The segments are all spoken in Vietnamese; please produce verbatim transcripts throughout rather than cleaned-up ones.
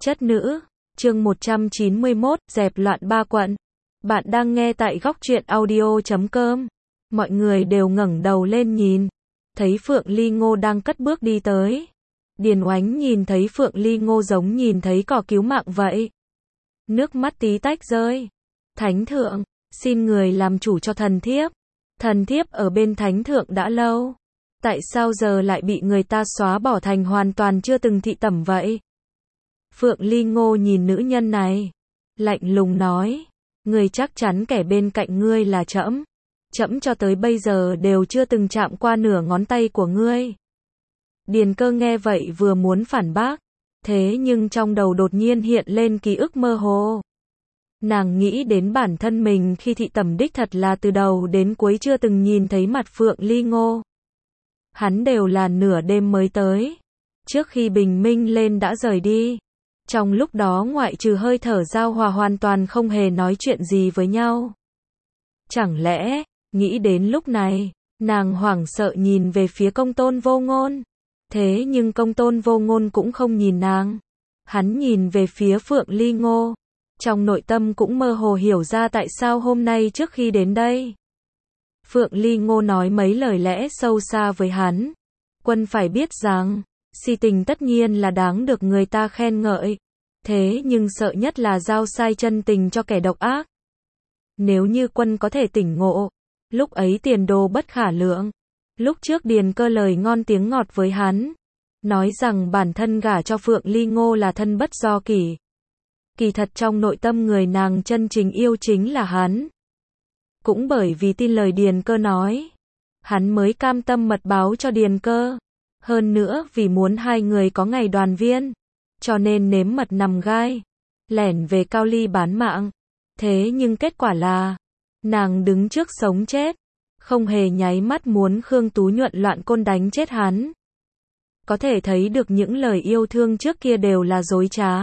Chất nữ, chương một trăm chín mươi mốt, dẹp loạn ba quận. Bạn đang nghe tại góc truyện audio chấm com. Mọi người đều ngẩng đầu lên nhìn, thấy Phượng Ly Ngô đang cất bước đi tới. Điền Oánh nhìn thấy Phượng Ly Ngô giống nhìn thấy cỏ cứu mạng vậy. Nước mắt tí tách rơi. Thánh thượng, xin người làm chủ cho thần thiếp. Thần thiếp ở bên thánh thượng đã lâu. Tại sao giờ lại bị người ta xóa bỏ thành hoàn toàn chưa từng thị tẩm vậy? Phượng Ly Ngô nhìn nữ nhân này, lạnh lùng nói, ngươi chắc chắn kẻ bên cạnh ngươi là trẫm. Trẫm cho tới bây giờ đều chưa từng chạm qua nửa ngón tay của ngươi. Điền Cơ nghe vậy vừa muốn phản bác, thế nhưng trong đầu đột nhiên hiện lên ký ức mơ hồ. Nàng nghĩ đến bản thân mình khi thị tẩm đích thật là từ đầu đến cuối chưa từng nhìn thấy mặt Phượng Ly Ngô. Hắn đều là nửa đêm mới tới, trước khi bình minh lên đã rời đi. Trong lúc đó ngoại trừ hơi thở giao hòa hoàn toàn không hề nói chuyện gì với nhau. Chẳng lẽ, nghĩ đến lúc này, nàng hoảng sợ nhìn về phía Công Tôn Vô Ngôn. Thế nhưng Công Tôn Vô Ngôn cũng không nhìn nàng. Hắn nhìn về phía Phượng Ly Ngô. Trong nội tâm cũng mơ hồ hiểu ra tại sao hôm nay trước khi đến đây. Phượng Ly Ngô nói mấy lời lẽ sâu xa với hắn. Quân phải biết rằng, si tình tất nhiên là đáng được người ta khen ngợi. Thế nhưng sợ nhất là giao sai chân tình cho kẻ độc ác. Nếu như quân có thể tỉnh ngộ, lúc ấy tiền đồ bất khả lượng. Lúc trước Điền Cơ lời ngon tiếng ngọt với hắn, nói rằng bản thân gả cho Phượng Ly Ngô là thân bất do kỷ. Kỳ thật trong nội tâm người nàng chân chính yêu chính là hắn. Cũng bởi vì tin lời Điền Cơ nói, hắn mới cam tâm mật báo cho Điền Cơ. Hơn nữa vì muốn hai người có ngày đoàn viên, cho nên nếm mật nằm gai, lẻn về Cao Ly bán mạng. Thế nhưng kết quả là, nàng đứng trước sống chết, không hề nháy mắt muốn Khương Tú Nhuận loạn côn đánh chết hắn. Có thể thấy được những lời yêu thương trước kia đều là dối trá.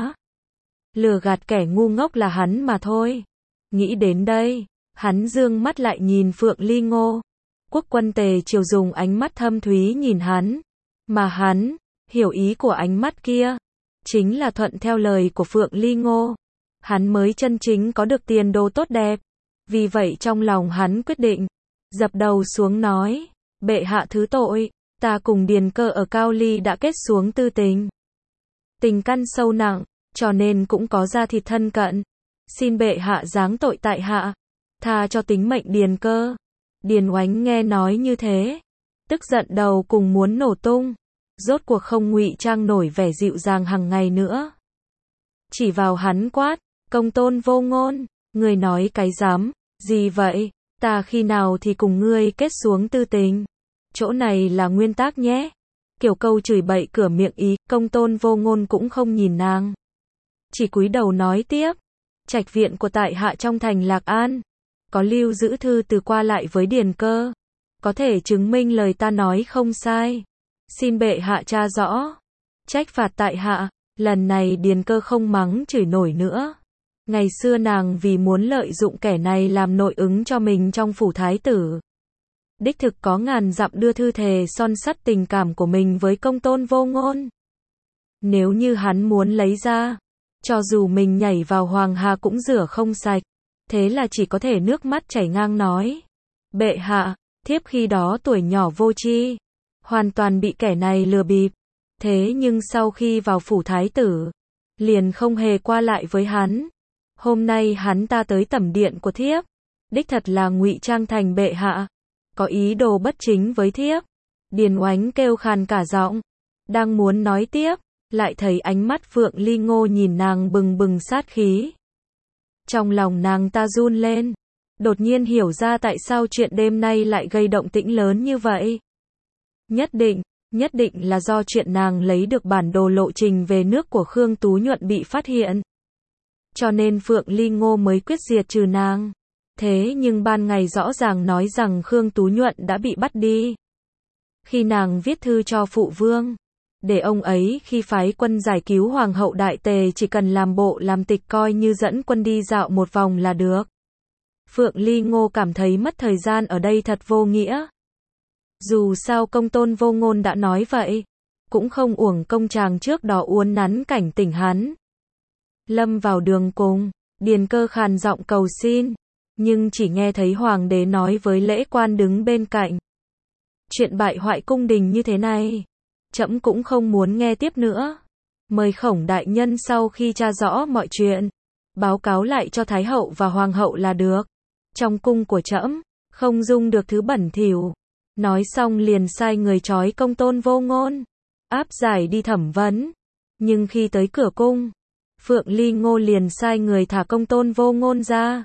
Lừa gạt kẻ ngu ngốc là hắn mà thôi. Nghĩ đến đây, hắn dương mắt lại nhìn Phượng Ly Ngô. Quốc quân Tề Triều dùng ánh mắt thâm thúy nhìn hắn. Mà hắn, hiểu ý của ánh mắt kia, chính là thuận theo lời của Phượng Ly Ngô. Hắn mới chân chính có được tiền đồ tốt đẹp. Vì vậy trong lòng hắn quyết định, dập đầu xuống nói, bệ hạ thứ tội, ta cùng Điền Cơ ở Cao Ly đã kết xuống tư tình. Tình căn sâu nặng, cho nên cũng có da thịt thân cận. Xin bệ hạ giáng tội tại hạ, tha cho tính mệnh Điền Cơ. Điền Oánh nghe nói như thế, tức giận đầu cùng muốn nổ tung. Rốt cuộc không ngụy trang nổi vẻ dịu dàng hàng ngày nữa. Chỉ vào hắn quát, Công Tôn Vô Ngôn, ngươi nói cái dám, gì vậy, ta khi nào thì cùng ngươi kết xuống tư tình. Chỗ này là nguyên tắc nhé. Kiểu câu chửi bậy cửa miệng ý, Công Tôn Vô Ngôn cũng không nhìn nàng. Chỉ cúi đầu nói tiếp, trạch viện của tại hạ trong thành Lạc An, có lưu giữ thư từ qua lại với Điền Cơ. Có thể chứng minh lời ta nói không sai. Xin bệ hạ tra rõ, trách phạt tại hạ. Lần này Điền Cơ không mắng chửi nổi nữa. Ngày xưa nàng vì muốn lợi dụng kẻ này làm nội ứng cho mình trong phủ thái tử. Đích thực có ngàn dặm đưa thư thề son sắt tình cảm của mình với Công Tôn Vô Ngôn. Nếu như hắn muốn lấy ra, cho dù mình nhảy vào Hoàng Hà cũng rửa không sạch. Thế là chỉ có thể nước mắt chảy ngang nói, bệ hạ, thiếp khi đó tuổi nhỏ vô tri, hoàn toàn bị kẻ này lừa bịp. Thế nhưng sau khi vào phủ thái tử, liền không hề qua lại với hắn. Hôm nay hắn ta tới tẩm điện của thiếp, đích thật là ngụy trang thành bệ hạ, có ý đồ bất chính với thiếp. Điền Oánh kêu khàn cả giọng, đang muốn nói tiếp, lại thấy ánh mắt Phượng Ly Ngô nhìn nàng bừng bừng sát khí. Trong lòng nàng ta run lên, đột nhiên hiểu ra tại sao chuyện đêm nay lại gây động tĩnh lớn như vậy. Nhất định, nhất định là do chuyện nàng lấy được bản đồ lộ trình về nước của Khương Tú Nhuận bị phát hiện. Cho nên Phượng Ly Ngô mới quyết diệt trừ nàng. Thế nhưng ban ngày rõ ràng nói rằng Khương Tú Nhuận đã bị bắt đi. Khi nàng viết thư cho phụ vương, để ông ấy khi phái quân giải cứu Hoàng hậu Đại Tề chỉ cần làm bộ làm tịch coi như dẫn quân đi dạo một vòng là được. Phượng Ly Ngô cảm thấy mất thời gian ở đây thật vô nghĩa. Dù sao Công Tôn Vô Ngôn đã nói vậy, cũng không uổng công chàng trước đó uốn nắn cảnh tỉnh hắn. lâm vào đường cùng, Điền Cơ khàn giọng cầu xin, nhưng chỉ nghe thấy hoàng đế nói với lễ quan đứng bên cạnh. Chuyện bại hoại cung đình như thế này, trẫm cũng không muốn nghe tiếp nữa. Mời Khổng đại nhân sau khi tra rõ mọi chuyện, báo cáo lại cho Thái hậu và Hoàng hậu là được. Trong cung của trẫm, không dung được thứ bẩn thỉu. Nói xong liền sai người trói Công Tôn Vô Ngôn, áp giải đi thẩm vấn. Nhưng khi tới cửa cung, Phượng Ly Ngô liền sai người thả Công Tôn Vô Ngôn ra.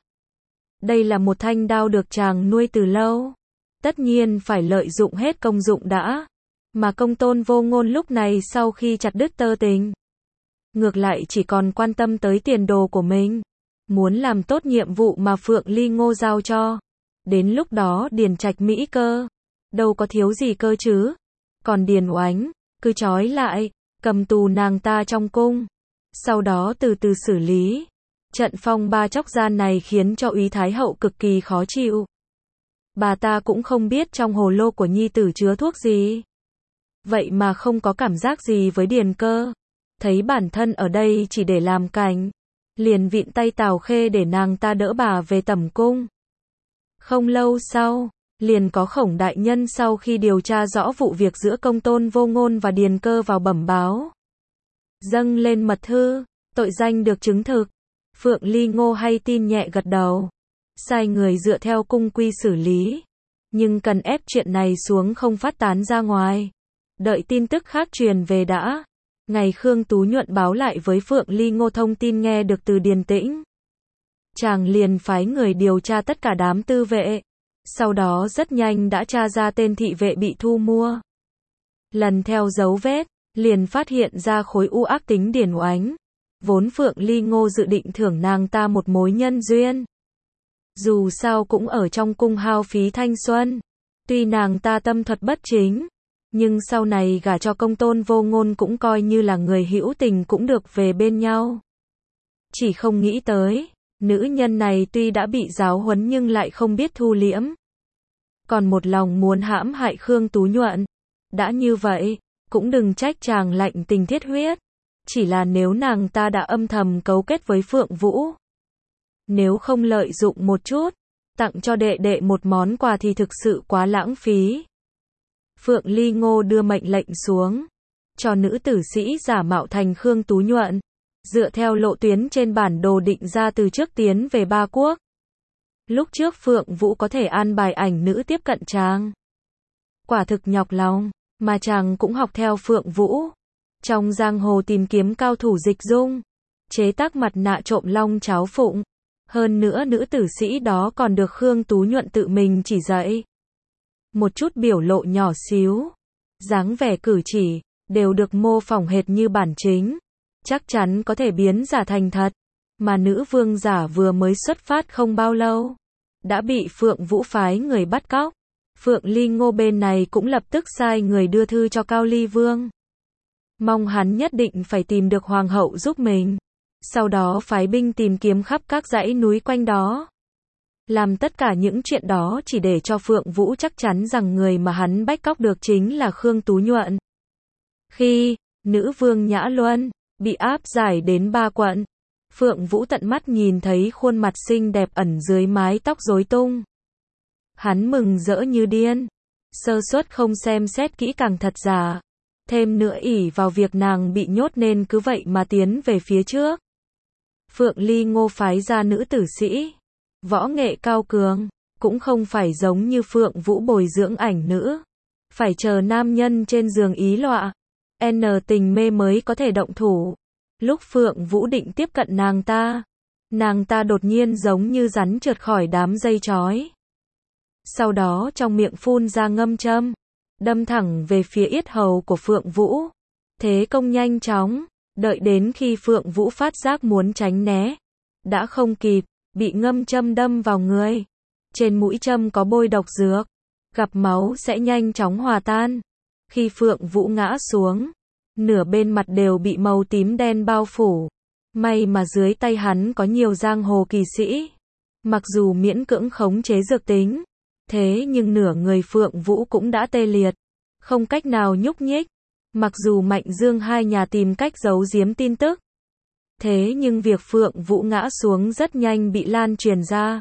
Đây là một thanh đao được chàng nuôi từ lâu, tất nhiên phải lợi dụng hết công dụng đã. Mà Công Tôn Vô Ngôn lúc này sau khi chặt đứt tơ tình, ngược lại chỉ còn quan tâm tới tiền đồ của mình, muốn làm tốt nhiệm vụ mà Phượng Ly Ngô giao cho. Đến lúc đó Điền Trạch Mỹ Cơ, đâu có thiếu gì cơ chứ. Còn Điền Oánh, cứ trói lại, cầm tù nàng ta trong cung, sau đó từ từ xử lý. Trận phong ba chốc gian này khiến cho Úy Thái hậu cực kỳ khó chịu. Bà ta cũng không biết trong hồ lô của nhi tử chứa thuốc gì, vậy mà không có cảm giác gì với Điền Cơ. Thấy bản thân ở đây chỉ để làm cảnh, liền vịn tay Tào Khê để nàng ta đỡ bà về tẩm cung. Không lâu sau, liền có Khổng đại nhân sau khi điều tra rõ vụ việc giữa Công Tôn Vô Ngôn và Điền Cơ vào bẩm báo. Dâng lên mật thư, tội danh được chứng thực. Phượng Ly Ngô hay tin nhẹ gật đầu, sai người dựa theo cung quy xử lý, nhưng cần ép chuyện này xuống không phát tán ra ngoài. Đợi tin tức khác truyền về đã. Ngày Khương Tú Nhuận báo lại với Phượng Ly Ngô thông tin nghe được từ Điền Tĩnh. Chàng liền phái người điều tra tất cả đám tư vệ. Sau đó rất nhanh đã tra ra tên thị vệ bị thu mua. Lần theo dấu vết, liền phát hiện ra khối u ác tính Điền Oánh. Vốn Phượng Ly Ngô dự định thưởng nàng ta một mối nhân duyên. Dù sao cũng ở trong cung hao phí thanh xuân. Tuy nàng ta tâm thuật bất chính, nhưng sau này gả cho Công Tôn Vô Ngôn cũng coi như là người hữu tình cũng được về bên nhau. Chỉ không nghĩ tới, nữ nhân này tuy đã bị giáo huấn nhưng lại không biết thu liễm. Còn một lòng muốn hãm hại Khương Tú Nhuận. Đã như vậy, cũng đừng trách chàng lạnh tình thiết huyết. Chỉ là nếu nàng ta đã âm thầm cấu kết với Phượng Vũ, nếu không lợi dụng một chút, tặng cho đệ đệ một món quà thì thực sự quá lãng phí. Phượng Ly Ngô đưa mệnh lệnh xuống, cho nữ tử sĩ giả mạo thành Khương Tú Nhuận, dựa theo lộ tuyến trên bản đồ định ra từ trước tiến về Ba Quốc. Lúc trước Phượng Vũ có thể an bài ảnh nữ tiếp cận chàng, quả thực nhọc lòng, mà chàng cũng học theo Phượng Vũ. Trong giang hồ tìm kiếm cao thủ dịch dung, chế tác mặt nạ trộm long cháo phụng. Hơn nữa nữ tử sĩ đó còn được Khương Tú Nhuận tự mình chỉ dạy. Một chút biểu lộ nhỏ xíu, dáng vẻ cử chỉ, đều được mô phỏng hệt như bản chính. Chắc chắn có thể biến giả thành thật. Mà nữ vương giả vừa mới xuất phát không bao lâu, đã bị Phượng Vũ phái người bắt cóc. Phượng Ly Ngô bên này cũng lập tức sai người đưa thư cho Cao Ly Vương, mong hắn nhất định phải tìm được hoàng hậu giúp mình. Sau đó phái binh tìm kiếm khắp các dãy núi quanh đó. Làm tất cả những chuyện đó chỉ để cho Phượng Vũ chắc chắn rằng người mà hắn bắt cóc được chính là Khương Tú Nhuận. Khi nữ vương Nhã Luân bị áp giải đến Ba Quận, Phượng Vũ tận mắt nhìn thấy khuôn mặt xinh đẹp ẩn dưới mái tóc rối tung. Hắn mừng rỡ như điên, sơ suất không xem xét kỹ càng thật giả. Thêm nữa ỷ vào việc nàng bị nhốt nên cứ vậy mà tiến về phía trước. Phượng Ly Ngô phái ra nữ tử sĩ, võ nghệ cao cường, cũng không phải giống như Phượng Vũ bồi dưỡng ảnh nữ. Phải chờ nam nhân trên giường ý lọa, n tình mê mới có thể động thủ. Lúc Phượng Vũ định tiếp cận nàng ta, nàng ta đột nhiên giống như rắn trượt khỏi đám dây trói. Sau đó trong miệng phun ra ngâm châm, đâm thẳng về phía yết hầu của Phượng Vũ. Thế công nhanh chóng, đợi đến khi Phượng Vũ phát giác muốn tránh né, đã không kịp, bị ngâm châm đâm vào người. Trên mũi châm có bôi độc dược, gặp máu sẽ nhanh chóng hòa tan. Khi Phượng Vũ ngã xuống, nửa bên mặt đều bị màu tím đen bao phủ. May mà dưới tay hắn có nhiều giang hồ kỳ sĩ, mặc dù miễn cưỡng khống chế dược tính, thế nhưng nửa người Phượng Vũ cũng đã tê liệt, không cách nào nhúc nhích. Mặc dù Mạnh Dương hai nhà tìm cách giấu giếm tin tức, Thế nhưng việc Phượng Vũ ngã xuống rất nhanh bị lan truyền ra.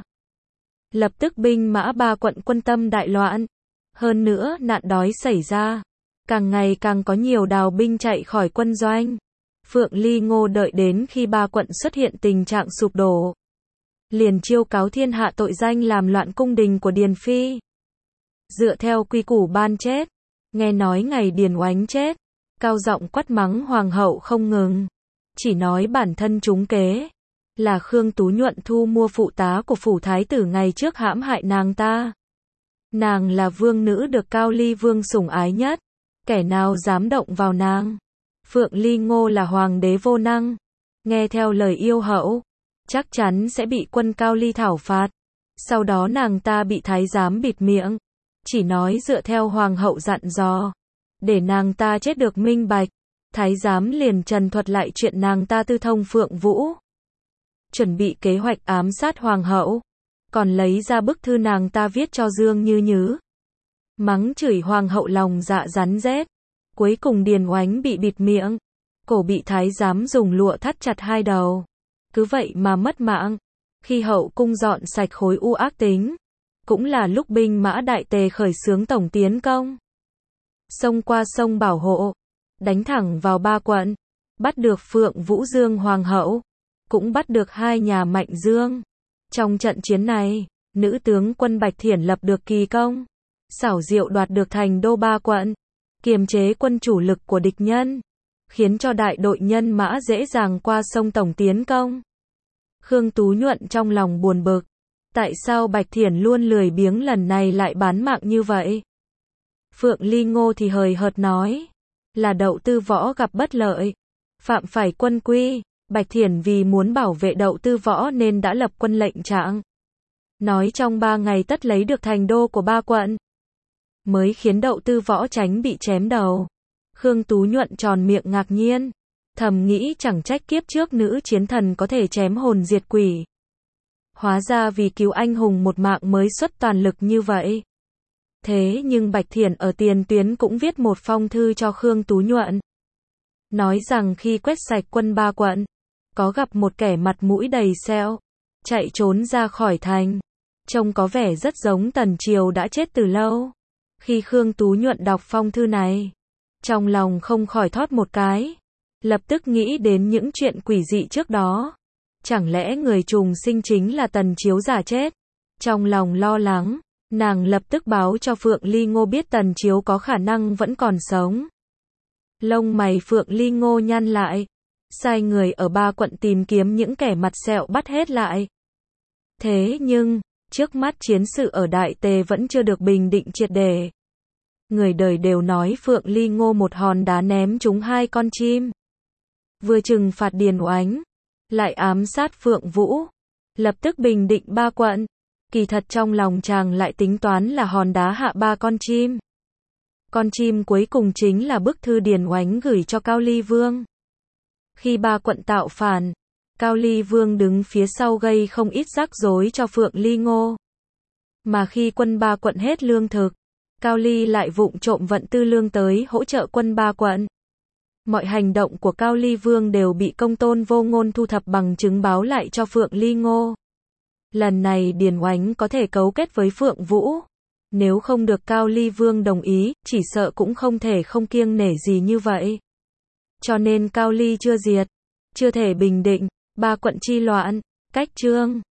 Lập tức binh mã ba quận quân tâm đại loạn. Hơn nữa nạn đói xảy ra. Càng ngày càng có nhiều đào binh chạy khỏi quân doanh. Phượng Ly Ngô đợi đến khi ba quận xuất hiện tình trạng sụp đổ. Liền chiêu cáo thiên hạ tội danh làm loạn cung đình của Điền Phi. Dựa theo quy củ ban chết. Nghe nói ngày Điền Oánh chết. Cao giọng quát mắng hoàng hậu không ngừng. Chỉ nói bản thân trúng kế. Là Khương Tú Nhuận thu mua phụ tá của phủ thái tử ngày trước hãm hại nàng ta. Nàng là vương nữ được Cao Ly Vương sủng ái nhất. Kẻ nào dám động vào nàng. Phượng Ly Ngô là hoàng đế vô năng. Nghe theo lời yêu hậu. Chắc chắn sẽ bị quân Cao Ly thảo phạt. Sau đó nàng ta bị thái giám bịt miệng. Chỉ nói dựa theo hoàng hậu dặn dò. Để nàng ta chết được minh bạch. Thái giám liền trần thuật lại chuyện nàng ta tư thông Phượng Vũ. Chuẩn bị kế hoạch ám sát hoàng hậu. Còn lấy ra bức thư nàng ta viết cho Dương Như Nhứ. Mắng chửi hoàng hậu lòng dạ rắn rết. Cuối cùng Điền Oánh bị bịt miệng. Cổ bị thái giám dùng lụa thắt chặt hai đầu. Cứ vậy mà mất mạng. Khi hậu cung dọn sạch khối u ác tính. Cũng là lúc binh mã đại tề khởi xướng tổng tiến công. Xông qua sông Bảo Hộ. Đánh thẳng vào ba quận. Bắt được Phượng Vũ Dương hoàng hậu. Cũng bắt được hai nhà Mạnh Dương. Trong trận chiến này, nữ tướng quân Bạch Thiển lập được kỳ công. Xảo diệu đoạt được thành đô ba quận. Kiềm chế quân chủ lực của địch nhân. Khiến cho đại đội nhân mã dễ dàng qua sông tổng tiến công. Khương Tú Nhuận trong lòng buồn bực. Tại sao Bạch Thiển luôn lười biếng lần này lại bán mạng như vậy? Phượng Ly Ngô thì hời hợt nói. Là Đậu Tư Võ gặp bất lợi. Phạm phải quân quy. Bạch Thiển vì muốn bảo vệ Đậu Tư Võ nên đã lập quân lệnh trạng. Nói trong ba ngày tất lấy được thành đô của ba quận. Mới khiến Đậu Tư Võ tránh bị chém đầu. Khương Tú Nhuận tròn miệng ngạc nhiên. Thầm nghĩ chẳng trách kiếp trước nữ chiến thần có thể chém hồn diệt quỷ. Hóa ra vì cứu anh hùng một mạng mới xuất toàn lực như vậy. Thế nhưng Bạch Thiển ở tiền tuyến cũng viết một phong thư cho Khương Tú Nhuận. Nói rằng khi quét sạch quân ba quận, có gặp một kẻ mặt mũi đầy sẹo, chạy trốn ra khỏi thành. Trông có vẻ rất giống Tần Triều đã chết từ lâu. Khi Khương Tú Nhuận đọc phong thư này, trong lòng không khỏi thót một cái. Lập tức nghĩ đến những chuyện quỷ dị trước đó. Chẳng lẽ người trùng sinh chính là Tần Chiếu giả chết? Trong lòng lo lắng, nàng lập tức báo cho Phượng Ly Ngô biết Tần Chiếu có khả năng vẫn còn sống. Lông mày Phượng Ly Ngô nhăn lại. Sai người ở ba quận tìm kiếm những kẻ mặt sẹo bắt hết lại. Thế nhưng, trước mắt chiến sự ở Đại Tề vẫn chưa được bình định triệt để. Người đời đều nói Phượng Ly Ngô một hòn đá ném trúng hai con chim. Vừa trừng phạt Điền Oánh, lại ám sát Phượng Vũ, lập tức bình định ba quận. Kỳ thật trong lòng chàng lại tính toán là hòn đá hạ ba con chim. Con chim cuối cùng chính là bức thư Điền Oánh gửi cho Cao Ly Vương. Khi ba quận tạo phản, Cao Ly Vương đứng phía sau gây không ít rắc rối cho Phượng Ly Ngô. Mà khi quân ba quận hết lương thực, Cao Ly lại vụng trộm vận tư lương tới hỗ trợ quân ba quận. Mọi hành động của Cao Ly Vương đều bị Công Tôn Vô Ngôn thu thập bằng chứng báo lại cho Phượng Ly Ngô. Lần này Điền Oánh có thể cấu kết với Phượng Vũ. Nếu không được Cao Ly Vương đồng ý, chỉ sợ cũng không thể không kiêng nể gì như vậy. Cho nên Cao Ly chưa diệt, chưa thể bình định, ba quận chi loạn, cách chương.